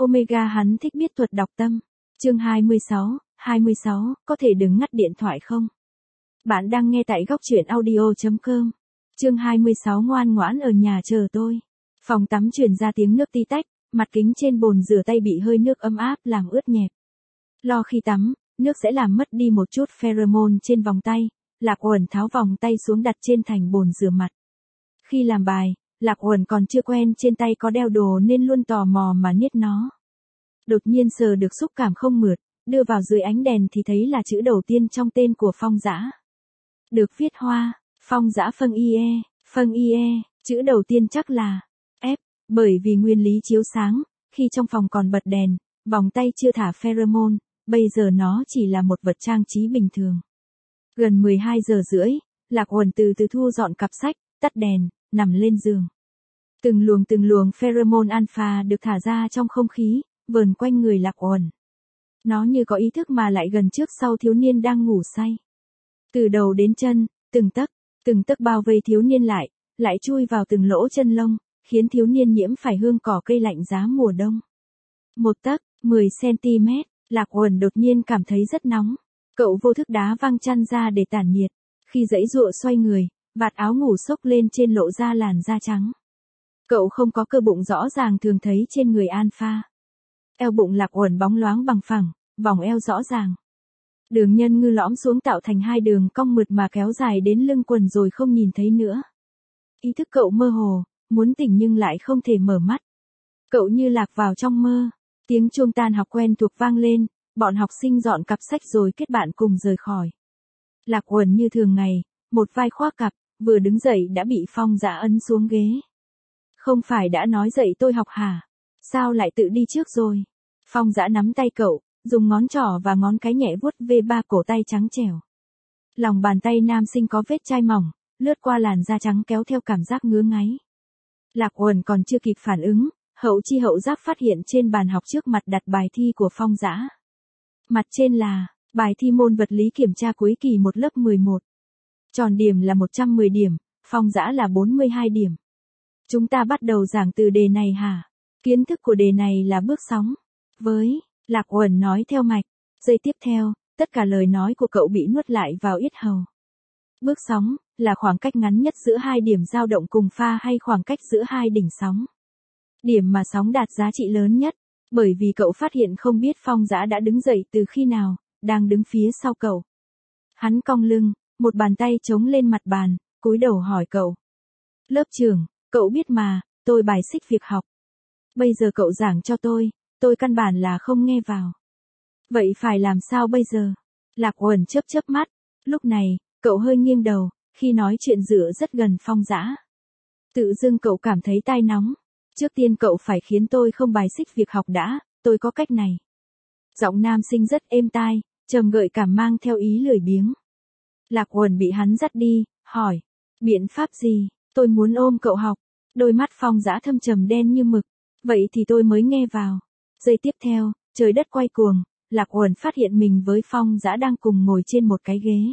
Omega hắn thích biết thuật đọc tâm. Chương 26, có thể đừng ngắt điện thoại không? Bạn đang nghe tại góc truyện audio.com. Chương 26 ngoan ngoãn ở nhà chờ tôi. Phòng tắm truyền ra tiếng nước tí tách, mặt kính trên bồn rửa tay bị hơi nước ấm áp làm ướt nhẹp. Lo khi tắm, nước sẽ làm mất đi một chút pheromone trên vòng tay. Lạc Uẩn tháo vòng tay xuống đặt trên thành bồn rửa mặt. Khi làm bài, Lạc Uẩn còn chưa quen trên tay có đeo đồ nên luôn tò mò mà niết nó. Đột nhiên sờ được xúc cảm không mượt, đưa vào dưới ánh đèn thì thấy là chữ đầu tiên trong tên của Phong Dã. Được viết hoa, Phong Dã Phân IE, chữ đầu tiên chắc là F, bởi vì nguyên lý chiếu sáng, khi trong phòng còn bật đèn, vòng tay chưa thả pheromone, bây giờ nó chỉ là một vật trang trí bình thường. Gần 12 giờ rưỡi, Lạc Uẩn từ từ thu dọn cặp sách, tắt đèn, nằm lên giường. Từng luồng pheromone alpha được thả ra trong không khí, vờn quanh người Lạc Uẩn. Nó như có ý thức mà lại gần trước sau thiếu niên đang ngủ say. Từ đầu đến chân, từng tấc bao vây thiếu niên lại chui vào từng lỗ chân lông, khiến thiếu niên nhiễm phải hương cỏ cây lạnh giá mùa đông. 1 tấc, 10 cm, Lạc Uẩn đột nhiên cảm thấy rất nóng. Cậu vô thức đá văng chăn ra để tản nhiệt. Khi giãy giụa xoay người, vạt áo ngủ xốc lên trên lộ ra làn da trắng. Cậu không có cơ bụng rõ ràng thường thấy trên người alpha. Eo bụng Lạc Uẩn bóng loáng bằng phẳng, vòng eo rõ ràng. Đường nhân ngư lõm xuống tạo thành hai đường cong mượt mà kéo dài đến lưng quần rồi không nhìn thấy nữa. Ý thức cậu mơ hồ, muốn tỉnh nhưng lại không thể mở mắt. Cậu như lạc vào trong mơ. Tiếng chuông tan học quen thuộc vang lên, bọn học sinh dọn cặp sách rồi kết bạn cùng rời khỏi. Lạc Uẩn như thường ngày, một vai khoác cặp, vừa đứng dậy đã bị Phong Dã ấn xuống ghế. Không phải đã nói dậy tôi học hả? Sao lại tự đi trước rồi? Phong Dã nắm tay cậu, dùng ngón trỏ và ngón cái nhẹ vuốt về ba cổ tay trắng trẻo. Lòng bàn tay nam sinh có vết chai mỏng, lướt qua làn da trắng kéo theo cảm giác ngứa ngáy. Lạc Uẩn còn chưa kịp phản ứng, hậu chi hậu giác phát hiện trên bàn học trước mặt đặt bài thi của Phong Dã. Mặt trên là bài thi môn vật lý kiểm tra cuối kỳ 1 lớp 11. Tròn điểm là 110 điểm, Phong Dã là 42 điểm. Chúng ta bắt đầu giảng từ đề này hả? Kiến thức của đề này là bước sóng. Với, Lạc Uẩn nói theo mạch. Giây tiếp theo, tất cả lời nói của cậu bị nuốt lại vào yết hầu. Bước sóng, là khoảng cách ngắn nhất giữa hai điểm dao động cùng pha hay khoảng cách giữa hai đỉnh sóng. Điểm mà sóng đạt giá trị lớn nhất, bởi vì cậu phát hiện không biết Phong Dã đã đứng dậy từ khi nào, đang đứng phía sau cậu. Hắn cong lưng, một bàn tay chống lên mặt bàn, cúi đầu hỏi cậu. Lớp trưởng, cậu biết mà, tôi bài xích việc học. Bây giờ cậu giảng cho tôi căn bản là không nghe vào. Vậy phải làm sao bây giờ? Lạc Uẩn chớp mắt, lúc này, cậu hơi nghiêng đầu, khi nói chuyện dựa rất gần Phong Dã. Tự dưng cậu cảm thấy tai nóng. Trước tiên cậu phải khiến tôi không bài xích việc học đã, tôi có cách này. Giọng nam sinh rất êm tai, trầm gợi cảm mang theo ý lười biếng. Lạc Uẩn bị hắn dắt đi, hỏi. Biện pháp gì? Tôi muốn ôm cậu học. Đôi mắt Phong Dã thâm trầm đen như mực. Vậy thì tôi mới nghe vào. Giây tiếp theo, trời đất quay cuồng, Lạc Uẩn phát hiện mình với Phong Dã đang cùng ngồi trên một cái ghế.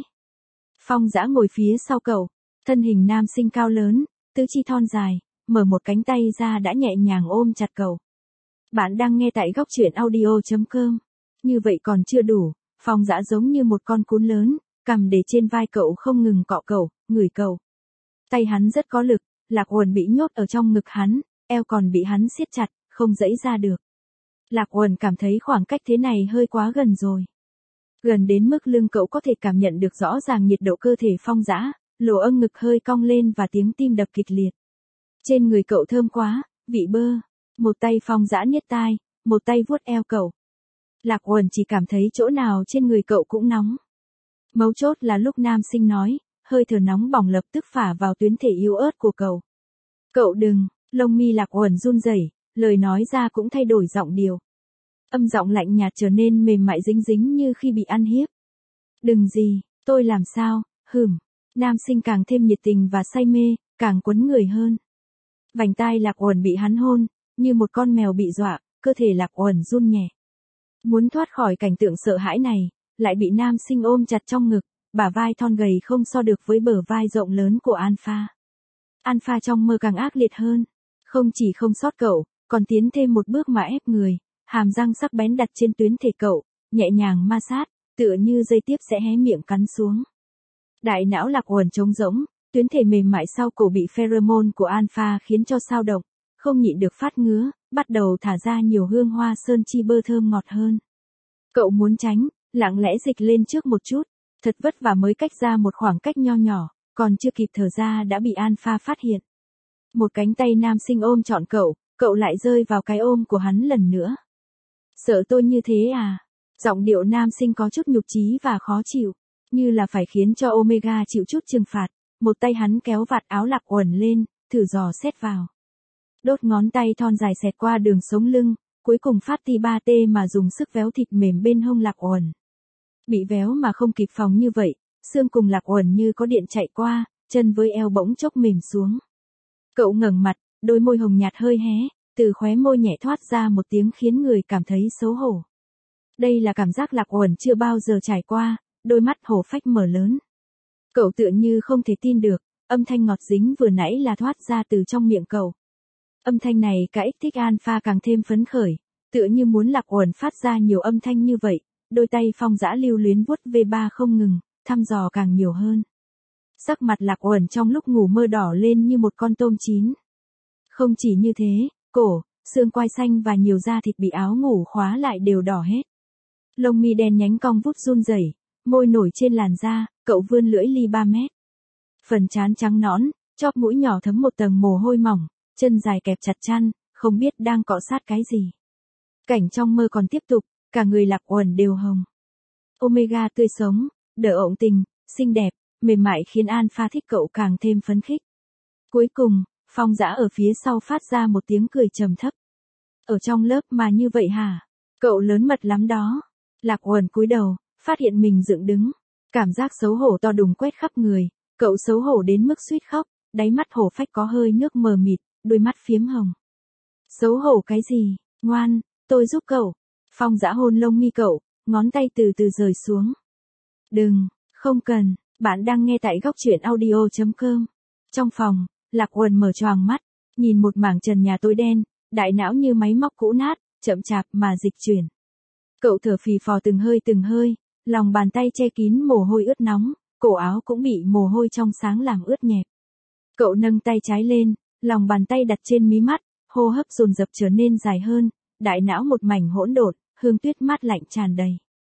Phong Dã ngồi phía sau cậu, thân hình nam sinh cao lớn, tứ chi thon dài, mở một cánh tay ra đã nhẹ nhàng ôm chặt cậu. Bạn đang nghe tại góc truyện audio.com. Như vậy còn chưa đủ, Phong Dã giống như một con cún lớn, cầm để trên vai cậu không ngừng cọ cậu, ngửi cậu. Tay hắn rất có lực, Lạc Uẩn bị nhốt ở trong ngực hắn, eo còn bị hắn siết chặt, không giãy ra được. Lạc Uẩn cảm thấy khoảng cách thế này hơi quá gần rồi. Gần đến mức lưng cậu có thể cảm nhận được rõ ràng nhiệt độ cơ thể Phong Dã, lỗ âng ngực hơi cong lên và tiếng tim đập kịch liệt. Trên người cậu thơm quá, vị bơ. Một tay Phong Dã niết tai, một tay vuốt eo cậu. Lạc Uẩn chỉ cảm thấy chỗ nào trên người cậu cũng nóng. Mấu chốt là lúc nam sinh nói, hơi thở nóng bỏng lập tức phả vào tuyến thể yếu ớt của cậu. Cậu đừng, lông mi Lạc Uẩn run rẩy, lời nói ra cũng thay đổi giọng điệu. Âm giọng lạnh nhạt trở nên mềm mại dính dính như khi bị ăn hiếp. Đừng gì, tôi làm sao, Nam sinh càng thêm nhiệt tình và say mê, càng quấn người hơn. Vành tai Lạc Uẩn bị hắn hôn, như một con mèo bị dọa, cơ thể Lạc Uẩn run nhẹ. Muốn thoát khỏi cảnh tượng sợ hãi này, lại bị nam sinh ôm chặt trong ngực, bả vai thon gầy không so được với bờ vai rộng lớn của Alpha. Alpha trong mơ càng ác liệt hơn, không chỉ không sót cậu, còn tiến thêm một bước mà ép người, hàm răng sắc bén đặt trên tuyến thể cậu, nhẹ nhàng ma sát, tựa như dây tiếp sẽ hé miệng cắn xuống. Đại não Lạc Uẩn trống rỗng, tuyến thể mềm mại sau cổ bị pheromone của alpha khiến cho sao động, không nhịn được phát ngứa, bắt đầu thả ra nhiều hương hoa sơn chi bơ thơm ngọt hơn. Cậu muốn tránh, lặng lẽ dịch lên trước một chút, thật vất vả mới cách ra một khoảng cách nho nhỏ, còn chưa kịp thở ra đã bị alpha phát hiện. Một cánh tay nam sinh ôm trọn cậu lại rơi vào cái ôm của hắn lần nữa. Sợ tôi như thế à? Giọng điệu nam sinh có chút nhục chí và khó chịu, như là phải khiến cho Omega chịu chút trừng phạt. Một tay hắn kéo vạt áo Lạc Uẩn lên, thử dò xét vào. Đốt ngón tay thon dài xẹt qua đường sống lưng, cuối cùng phát ti ba tê mà dùng sức véo thịt mềm bên hông Lạc Uẩn. Bị véo mà không kịp phòng như vậy, xương cùng Lạc Uẩn như có điện chạy qua, chân với eo bỗng chốc mềm xuống. Cậu ngẩng mặt, đôi môi hồng nhạt hơi hé, từ khóe môi nhẹ thoát ra một tiếng khiến người cảm thấy xấu hổ. Đây là cảm giác Lạc Uẩn chưa bao giờ trải qua, đôi mắt hổ phách mở lớn. Cậu tựa như không thể tin được, âm thanh ngọt dính vừa nãy là thoát ra từ trong miệng cậu. Âm thanh này cả kích thích alpha càng thêm phấn khởi, tựa như muốn Lạc Uẩn phát ra nhiều âm thanh như vậy, đôi tay Phong Dã lưu luyến vuốt V3 không ngừng, thăm dò càng nhiều hơn. Sắc mặt Lạc Uẩn trong lúc ngủ mơ đỏ lên như một con tôm chín. Không chỉ như thế, cổ, xương quai xanh và nhiều da thịt bị áo ngủ khóa lại đều đỏ hết. Lông mi đen nhánh cong vút run rẩy, môi nổi trên làn da, cậu vươn lưỡi ly 3 mét. Phần trán trắng nõn, chóp mũi nhỏ thấm một tầng mồ hôi mỏng, chân dài kẹp chặt chăn, không biết đang cọ sát cái gì. Cảnh trong mơ còn tiếp tục, cả người Lạc Uẩn đều hồng. Omega tươi sống, đỡ ổng tình, xinh đẹp, mềm mại khiến alpha thích cậu càng thêm phấn khích. Cuối cùng, Phong Dã ở phía sau phát ra một tiếng cười trầm thấp. Ở trong lớp mà như vậy hả? Cậu lớn mật lắm đó. Lạc Uẩn cúi đầu, phát hiện mình dựng đứng. Cảm giác xấu hổ to đùng quét khắp người, cậu xấu hổ đến mức suýt khóc, đáy mắt hổ phách có hơi nước mờ mịt, đôi mắt phiếm hồng. Xấu hổ cái gì, ngoan, tôi giúp cậu. Phong Dã hôn lông mi cậu, ngón tay từ từ rời xuống. Đừng, không cần, bạn đang nghe tại góc truyện audio.com. Trong phòng, Lạc Uẩn mở choàng mắt, nhìn một mảng trần nhà tối đen, đại não như máy móc cũ nát, chậm chạp mà dịch chuyển. Cậu thở phì phò từng hơi, lòng bàn tay che kín mồ hôi ướt nóng, cổ áo cũng bị mồ hôi trong sáng làm ướt nhẹp. Cậu nâng tay trái lên, lòng bàn tay đặt trên mí mắt, hô hấp dồn dập trở nên dài hơn, đại não một mảnh hỗn độn, hương tuyết mát lạnh tràn đầy.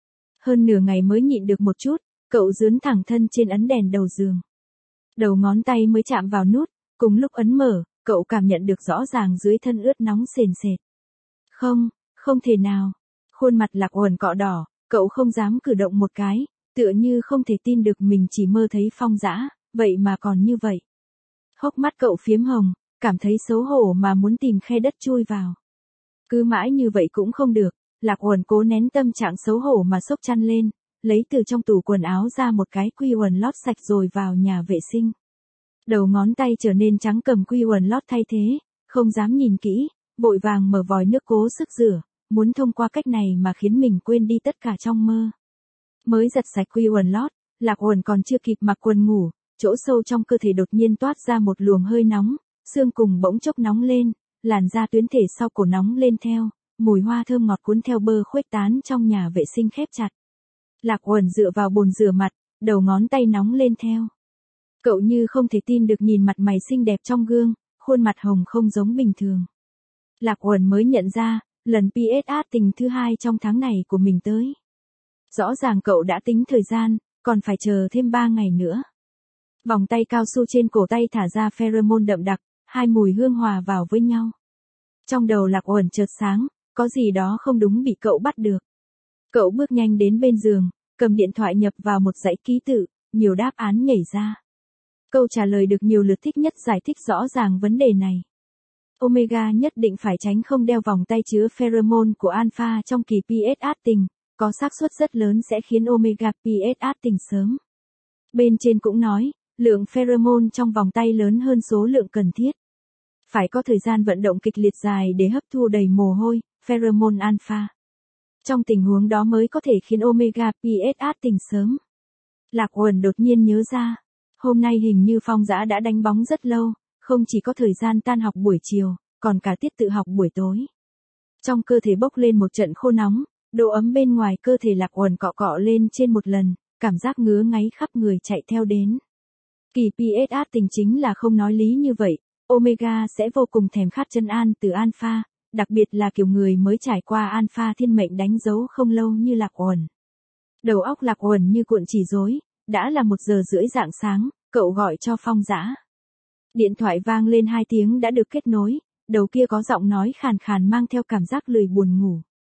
Hơn nửa ngày mới nhịn được một chút, cậu dướn thẳng thân trên ấn đèn đầu giường. Đầu ngón tay mới chạm vào nút, cùng lúc ấn mở, cậu cảm nhận được rõ ràng dưới thân ướt nóng sền sệt. Không thể nào. Khuôn mặt Lạc Uẩn cọ đỏ, cậu không dám cử động một cái, tựa như không thể tin được mình chỉ mơ thấy Phong Dã, vậy mà còn như vậy. Hốc mắt cậu phiếm hồng, cảm thấy xấu hổ mà muốn tìm khe đất chui vào. Cứ mãi như vậy cũng không được, Lạc Uẩn cố nén tâm trạng xấu hổ mà xốc chăn lên, lấy từ trong tủ quần áo ra một cái quy quần lót sạch rồi vào nhà vệ sinh. Đầu ngón tay trở nên trắng cầm quy quần lót thay thế, không dám nhìn kỹ, vội vàng mở vòi nước cố sức rửa, muốn thông qua cách này mà khiến mình quên đi tất cả trong mơ. Mới giặt sạch quy quần lót, Lạc Uẩn còn chưa kịp mặc quần ngủ, chỗ sâu trong cơ thể đột nhiên toát ra một luồng hơi nóng, xương cùng bỗng chốc nóng lên, làn da tuyến thể sau cổ nóng lên theo, mùi hoa thơm ngọt cuốn theo bơ khuếch tán trong nhà vệ sinh khép chặt. Lạc Uẩn dựa vào bồn rửa mặt, đầu ngón tay nóng lên theo. Cậu như không thể tin được nhìn mặt mày xinh đẹp trong gương, khuôn mặt hồng không giống bình thường. Lạc Uẩn mới nhận ra, lần PSA tình thứ 2 trong tháng này của mình tới. Rõ ràng cậu đã tính thời gian, còn phải chờ thêm 3 ngày nữa. Vòng tay cao su trên cổ tay thả ra pheromone đậm đặc, hai mùi hương hòa vào với nhau. Trong đầu Lạc Uẩn chợt sáng, có gì đó không đúng bị cậu bắt được. Cậu bước nhanh đến bên giường, cầm điện thoại nhập vào một dãy ký tự, nhiều đáp án nhảy ra. Câu trả lời được nhiều lượt thích nhất giải thích rõ ràng vấn đề này. Omega nhất định phải tránh không đeo vòng tay chứa pheromone của alpha trong kỳ PSA tình, có xác suất rất lớn sẽ khiến Omega PSA tình sớm. Bên trên cũng nói, lượng pheromone trong vòng tay lớn hơn số lượng cần thiết. Phải có thời gian vận động kịch liệt dài để hấp thu đầy mồ hôi, pheromone alpha. Trong tình huống đó mới có thể khiến Omega PSA tình sớm. Lạc Uẩn đột nhiên nhớ ra, hôm nay hình như Phong Dã đã đánh bóng rất lâu, không chỉ có thời gian tan học buổi chiều, còn cả tiết tự học buổi tối. Trong cơ thể bốc lên một trận khô nóng, độ ấm bên ngoài cơ thể Lạc Uẩn cọ cọ lên trên một lần, cảm giác ngứa ngáy khắp người chạy theo đến. Kỳ PSA tình chính là không nói lý như vậy, Omega sẽ vô cùng thèm khát chân an từ Alpha, đặc biệt là kiểu người mới trải qua Alpha thiên mệnh đánh dấu không lâu như Lạc Uẩn. Đầu óc Lạc Uẩn như cuộn chỉ rối, đã là 1:30 rạng sáng, cậu gọi cho Phong Dã. Điện thoại vang lên 2 tiếng đã được kết nối, đầu kia có giọng nói khàn khàn mang theo cảm giác lười buồn ngủ.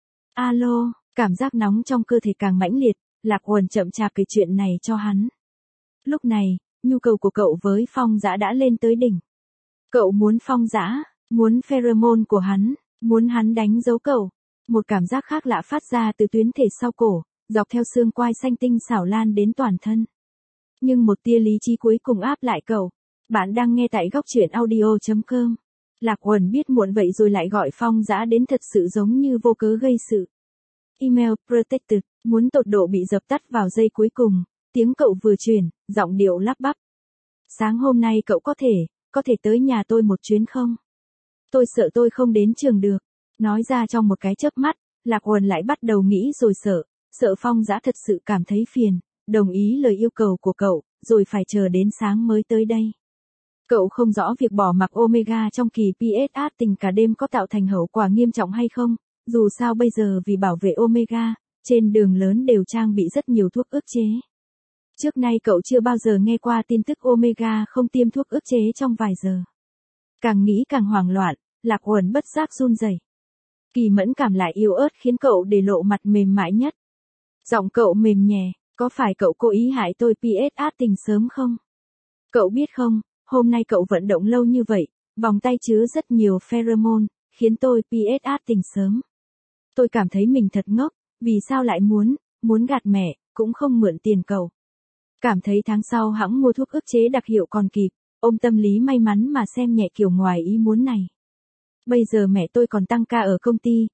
Alo, cảm giác nóng trong cơ thể càng mãnh liệt, Lạc Uẩn chậm chạp kể chuyện này cho hắn. Lúc này, nhu cầu của cậu với Phong Dã đã lên tới đỉnh. Cậu muốn Phong Dã, muốn pheromone của hắn, muốn hắn đánh dấu cậu. Một cảm giác khác lạ phát ra từ tuyến thể sau cổ, dọc theo xương quai xanh tinh xảo lan đến toàn thân. Nhưng một tia lý trí cuối cùng áp lại cậu. Bạn đang nghe tại góc truyện audio.com. Lạc Uẩn biết muộn vậy rồi lại gọi Phong Dã đến thật sự giống như vô cớ gây sự. Email protected, muốn tột độ bị dập tắt vào giây cuối cùng, tiếng cậu vừa truyền, giọng điệu lắp bắp. Sáng hôm nay cậu có thể tới nhà tôi một chuyến không? Tôi sợ tôi không đến trường được. Nói ra trong một cái chớp mắt, Lạc Uẩn lại bắt đầu nghĩ rồi sợ Phong Dã thật sự cảm thấy phiền, đồng ý lời yêu cầu của cậu, rồi phải chờ đến sáng mới tới đây. Cậu không rõ việc bỏ mặc Omega trong kỳ PSA tình cả đêm có tạo thành hậu quả nghiêm trọng hay không, dù sao bây giờ vì bảo vệ Omega, trên đường lớn đều trang bị rất nhiều thuốc ức chế. Trước nay cậu chưa bao giờ nghe qua tin tức Omega không tiêm thuốc ức chế trong vài giờ. Càng nghĩ càng hoảng loạn, Lạc Uẩn bất giác run rẩy. Kỳ mẫn cảm lại yếu ớt khiến cậu để lộ mặt mềm mại nhất. Giọng cậu mềm nhẹ, có phải cậu cố ý hại tôi PSA tình sớm không? Cậu biết không, hôm nay cậu vận động lâu như vậy, vòng tay chứa rất nhiều pheromone, khiến tôi PSA tình sớm. Tôi cảm thấy mình thật ngốc, vì sao lại muốn gạt mẹ, cũng không mượn tiền cậu. Cảm thấy tháng sau hãng mua thuốc ức chế đặc hiệu còn kịp, ôm tâm lý may mắn mà xem nhẹ kiểu ngoài ý muốn này. Bây giờ mẹ tôi còn tăng ca ở công ty,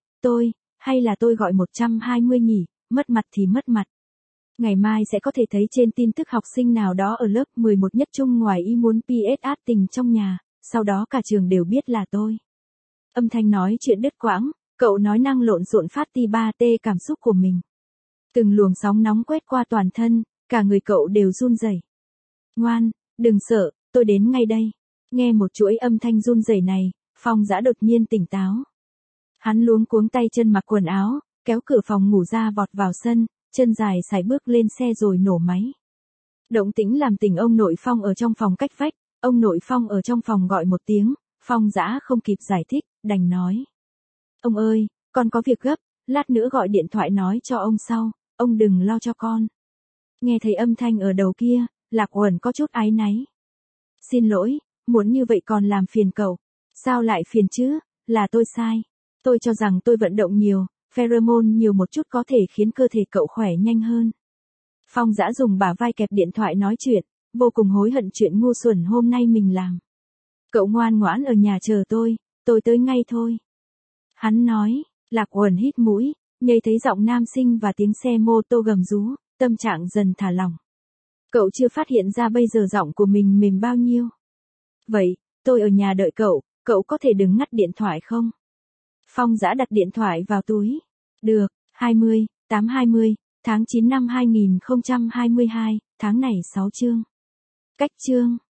hay là tôi gọi 120 nhỉ, mất mặt thì mất mặt. Ngày mai sẽ có thể thấy trên tin tức học sinh nào đó ở lớp 11 nhất trung ngoài ý muốn PSA tình trong nhà, sau đó cả trường đều biết là tôi. Âm thanh nói chuyện đứt quãng, cậu nói năng lộn xộn phát ti ba tê cảm xúc của mình. Từng luồng sóng nóng quét qua toàn thân, cả người cậu đều run rẩy. Ngoan, đừng sợ, tôi đến ngay đây. Nghe một chuỗi âm thanh run rẩy này, Phong Dã đột nhiên tỉnh táo. Hắn luống cuống tay chân mặc quần áo, kéo cửa phòng ngủ ra vọt vào sân, chân dài sải bước lên xe rồi nổ máy. Động tĩnh làm tỉnh ông nội Phong ở trong phòng cách vách, ông nội Phong ở trong phòng gọi một tiếng, Phong Dã không kịp giải thích, đành nói. Ông ơi, con có việc gấp, lát nữa gọi điện thoại nói cho ông sau, ông đừng lo cho con. Nghe thấy âm thanh ở đầu kia, Lạc Uẩn có chút áy náy. Xin lỗi, muốn như vậy còn làm phiền cậu. Sao lại phiền chứ, là tôi sai. Tôi cho rằng tôi vận động nhiều, pheromone nhiều một chút có thể khiến cơ thể cậu khỏe nhanh hơn. Phong Dã dùng bả vai kẹp điện thoại nói chuyện, vô cùng hối hận chuyện ngu xuẩn hôm nay mình làm. Cậu ngoan ngoãn ở nhà chờ tôi tới ngay thôi. Hắn nói, Lạc Uẩn hít mũi, nhây thấy giọng nam sinh và tiếng xe mô tô gầm rú, tâm trạng dần thả lỏng. Cậu chưa phát hiện ra bây giờ giọng của mình mềm bao nhiêu. Vậy, tôi ở nhà đợi cậu có thể đừng ngắt điện thoại không? Phong Dã đặt điện thoại vào túi. Được, 20 tháng 9 năm 2022, tháng này 6 chương. Cách chương.